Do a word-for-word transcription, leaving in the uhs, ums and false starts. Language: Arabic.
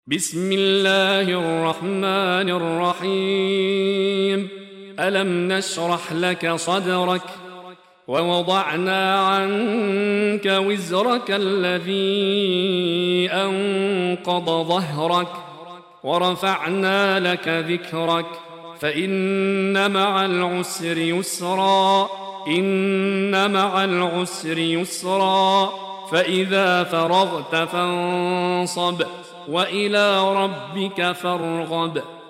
بسم الله الرحمن الرحيم. ألم نشرح لك صدرك ووضعنا عنك وزرك الذي أنقض ظهرك ورفعنا لك ذكرك فإن مع العسر يسرا إن مع العسر يسرا فإذا فرغت فانصب وإلى ربك فارغب.